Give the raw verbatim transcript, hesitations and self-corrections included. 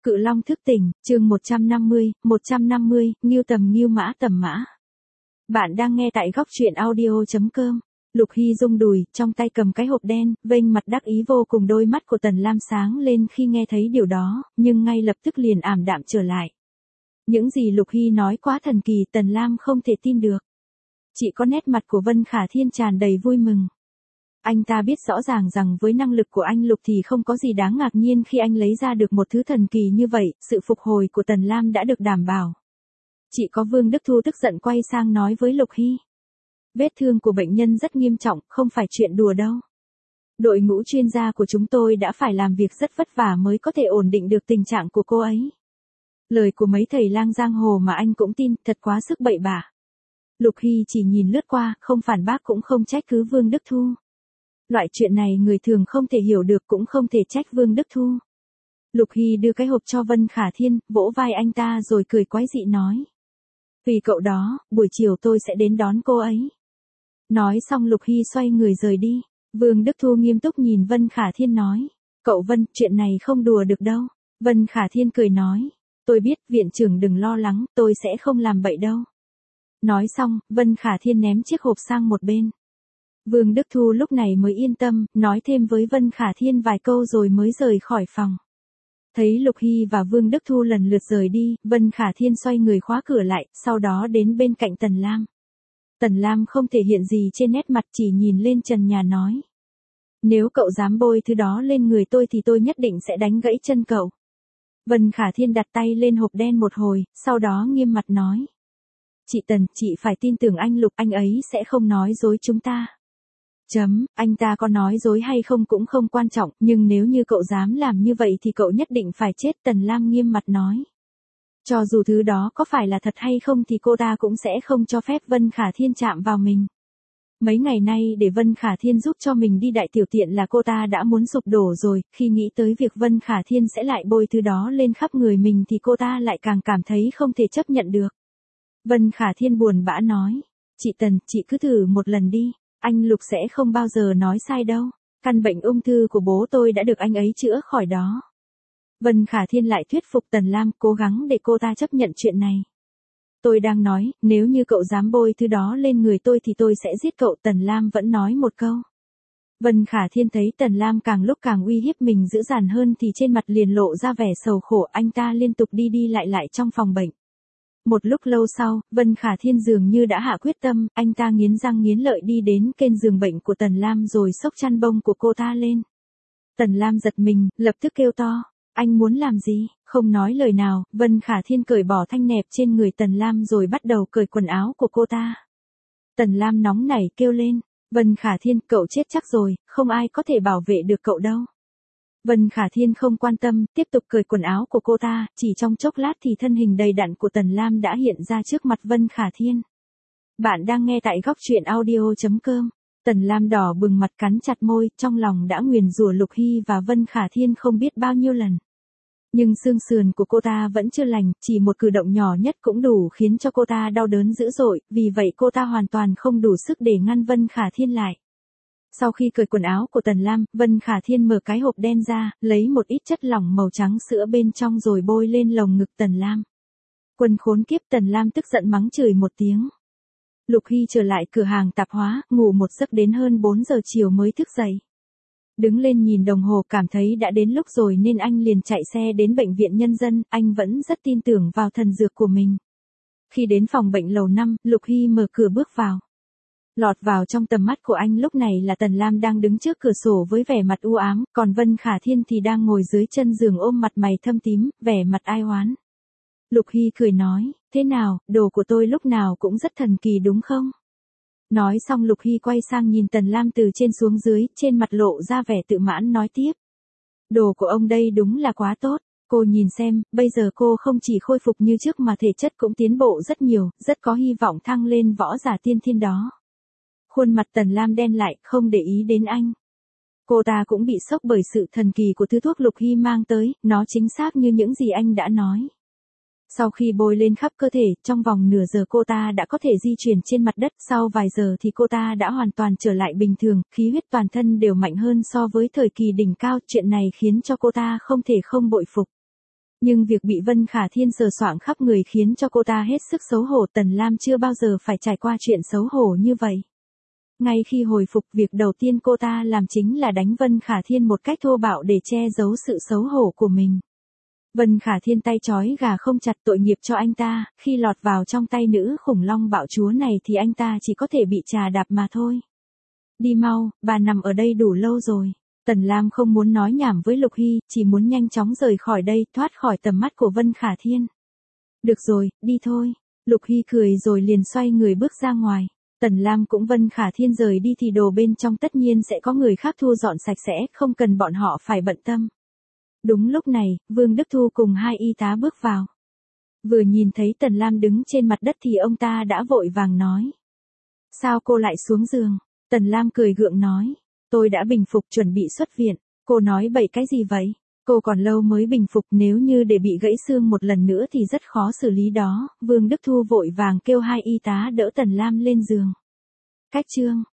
Cự Long thức tỉnh, chương một trăm năm mươi, một trăm năm mươi, Ngưu tầm Ngưu mã tầm mã. Bạn đang nghe tại góc truyện audio chấm com. Lục Hy rung đùi, trong tay cầm cái hộp đen, vênh mặt đắc ý vô cùng, đôi mắt của Tần Lam sáng lên khi nghe thấy điều đó, nhưng ngay lập tức liền ảm đạm trở lại. Những gì Lục Hy nói quá thần kỳ, Tần Lam không thể tin được. Chỉ có nét mặt của Vân Khả Thiên tràn đầy vui mừng. Anh ta biết rõ ràng rằng với năng lực của anh Lục thì không có gì đáng ngạc nhiên khi anh lấy ra được một thứ thần kỳ như vậy, sự phục hồi của Tần Lam đã được đảm bảo. Chỉ có Vương Đức Thu tức giận quay sang nói với Lục Hy. Vết thương của bệnh nhân rất nghiêm trọng, không phải chuyện đùa đâu. Đội ngũ chuyên gia của chúng tôi đã phải làm việc rất vất vả mới có thể ổn định được tình trạng của cô ấy. Lời của mấy thầy lang giang hồ mà anh cũng tin, thật quá sức bậy bạ. Lục Hy chỉ nhìn lướt qua, không phản bác cũng không trách cứ Vương Đức Thu. Loại chuyện này người thường không thể hiểu được, cũng không thể trách Vương Đức Thu. Lục Hy đưa cái hộp cho Vân Khả Thiên, vỗ vai anh ta rồi cười quái dị nói. Vì cậu đó, buổi chiều tôi sẽ đến đón cô ấy. Nói xong Lục Hy xoay người rời đi. Vương Đức Thu nghiêm túc nhìn Vân Khả Thiên nói. Cậu Vân, chuyện này không đùa được đâu. Vân Khả Thiên cười nói. Tôi biết, viện trưởng đừng lo lắng, tôi sẽ không làm bậy đâu. Nói xong, Vân Khả Thiên ném chiếc hộp sang một bên. Vương Đức Thu lúc này mới yên tâm, nói thêm với Vân Khả Thiên vài câu rồi mới rời khỏi phòng. Thấy Lục Hy và Vương Đức Thu lần lượt rời đi, Vân Khả Thiên xoay người khóa cửa lại, sau đó đến bên cạnh Tần Lam. Tần Lam không thể hiện gì trên nét mặt, chỉ nhìn lên trần nhà nói. Nếu cậu dám bôi thứ đó lên người tôi thì tôi nhất định sẽ đánh gãy chân cậu. Vân Khả Thiên đặt tay lên hộp đen một hồi, sau đó nghiêm mặt nói. Chị Tần, chị phải tin tưởng anh Lục, anh ấy sẽ không nói dối chúng ta. Chấm, anh ta có nói dối hay không cũng không quan trọng, nhưng nếu như cậu dám làm như vậy thì cậu nhất định phải chết, Tần Lam nghiêm mặt nói. Cho dù thứ đó có phải là thật hay không thì cô ta cũng sẽ không cho phép Vân Khả Thiên chạm vào mình. Mấy ngày nay để Vân Khả Thiên giúp cho mình đi đại tiểu tiện là cô ta đã muốn sụp đổ rồi, khi nghĩ tới việc Vân Khả Thiên sẽ lại bôi thứ đó lên khắp người mình thì cô ta lại càng cảm thấy không thể chấp nhận được. Vân Khả Thiên buồn bã nói, chị Tần, chị cứ thử một lần đi. Anh Lục sẽ không bao giờ nói sai đâu. Căn bệnh ung thư của bố tôi đã được anh ấy chữa khỏi đó. Vân Khả Thiên lại thuyết phục Tần Lam, cố gắng để cô ta chấp nhận chuyện này. Tôi đang nói, nếu như cậu dám bôi thứ đó lên người tôi thì tôi sẽ giết cậu, Tần Lam vẫn nói một câu. Vân Khả Thiên thấy Tần Lam càng lúc càng uy hiếp mình dữ dằn hơn thì trên mặt liền lộ ra vẻ sầu khổ, anh ta liên tục đi đi lại lại trong phòng bệnh. Một lúc lâu sau, Vân Khả Thiên dường như đã hạ quyết tâm, anh ta nghiến răng nghiến lợi đi đến kênh giường bệnh của Tần Lam rồi xốc chăn bông của cô ta lên. Tần Lam giật mình, lập tức kêu to, anh muốn làm gì? Không nói lời nào, Vân Khả Thiên cởi bỏ thanh nẹp trên người Tần Lam rồi bắt đầu cởi quần áo của cô ta. Tần Lam nóng nảy kêu lên, Vân Khả Thiên, cậu chết chắc rồi, không ai có thể bảo vệ được cậu đâu. Vân Khả Thiên không quan tâm, tiếp tục cởi quần áo của cô ta, chỉ trong chốc lát thì thân hình đầy đặn của Tần Lam đã hiện ra trước mặt Vân Khả Thiên. Bạn đang nghe tại góc truyện audio chấm com. Tần Lam đỏ bừng mặt cắn chặt môi, trong lòng đã nguyền rủa Lục Hy và Vân Khả Thiên không biết bao nhiêu lần. Nhưng xương sườn của cô ta vẫn chưa lành, chỉ một cử động nhỏ nhất cũng đủ khiến cho cô ta đau đớn dữ dội, vì vậy cô ta hoàn toàn không đủ sức để ngăn Vân Khả Thiên lại. Sau khi cởi quần áo của Tần Lam, Vân Khả Thiên mở cái hộp đen ra, lấy một ít chất lỏng màu trắng sữa bên trong rồi bôi lên lồng ngực Tần Lam. Quân khốn kiếp, Tần Lam tức giận mắng chửi một tiếng. Lục Hy trở lại cửa hàng tạp hóa, ngủ một giấc đến hơn bốn giờ chiều mới thức dậy. Đứng lên nhìn đồng hồ cảm thấy đã đến lúc rồi nên anh liền chạy xe đến bệnh viện nhân dân, anh vẫn rất tin tưởng vào thần dược của mình. Khi đến phòng bệnh lầu năm, Lục Hy mở cửa bước vào. Lọt vào trong tầm mắt của anh lúc này là Tần Lam đang đứng trước cửa sổ với vẻ mặt u ám, còn Vân Khả Thiên thì đang ngồi dưới chân giường ôm mặt mày thâm tím, vẻ mặt ai oán. Lục Hy cười nói, thế nào, đồ của tôi lúc nào cũng rất thần kỳ đúng không? Nói xong Lục Hy quay sang nhìn Tần Lam từ trên xuống dưới, trên mặt lộ ra vẻ tự mãn nói tiếp. Đồ của ông đây đúng là quá tốt, cô nhìn xem, bây giờ cô không chỉ khôi phục như trước mà thể chất cũng tiến bộ rất nhiều, rất có hy vọng thăng lên võ giả tiên thiên đó. Khuôn mặt Tần Lam đen lại, không để ý đến anh. Cô ta cũng bị sốc bởi sự thần kỳ của thứ thuốc Lục Hy mang tới, nó chính xác như những gì anh đã nói. Sau khi bôi lên khắp cơ thể, trong vòng nửa giờ cô ta đã có thể di chuyển trên mặt đất, sau vài giờ thì cô ta đã hoàn toàn trở lại bình thường, khí huyết toàn thân đều mạnh hơn so với thời kỳ đỉnh cao, chuyện này khiến cho cô ta không thể không bội phục. Nhưng việc bị Vân Khả Thiên sờ soạng khắp người khiến cho cô ta hết sức xấu hổ. Tần Lam chưa bao giờ phải trải qua chuyện xấu hổ như vậy. Ngay khi hồi phục, việc đầu tiên cô ta làm chính là đánh Vân Khả Thiên một cách thô bạo để che giấu sự xấu hổ của mình. Vân Khả Thiên tay trói gà không chặt, tội nghiệp cho anh ta, khi lọt vào trong tay nữ khủng long bạo chúa này thì anh ta chỉ có thể bị trà đạp mà thôi. Đi mau, bà nằm ở đây đủ lâu rồi. Tần Lam không muốn nói nhảm với Lục Hy, chỉ muốn nhanh chóng rời khỏi đây, thoát khỏi tầm mắt của Vân Khả Thiên. Được rồi, đi thôi. Lục Hy cười rồi liền xoay người bước ra ngoài. Tần Lam cũng Vân Khả Thiên rời đi thì đồ bên trong tất nhiên sẽ có người khác thu dọn sạch sẽ, không cần bọn họ phải bận tâm. Đúng lúc này, Vương Đức Thu cùng hai y tá bước vào. Vừa nhìn thấy Tần Lam đứng trên mặt đất thì ông ta đã vội vàng nói. Sao cô lại xuống giường? Tần Lam cười gượng nói. Tôi đã bình phục, chuẩn bị xuất viện. Cô nói bậy cái gì vậy? Cô còn lâu mới bình phục, nếu như để bị gãy xương một lần nữa thì rất khó xử lý đó. Vương Đức Thu vội vàng kêu hai y tá đỡ Tần Lam lên giường. Cách chương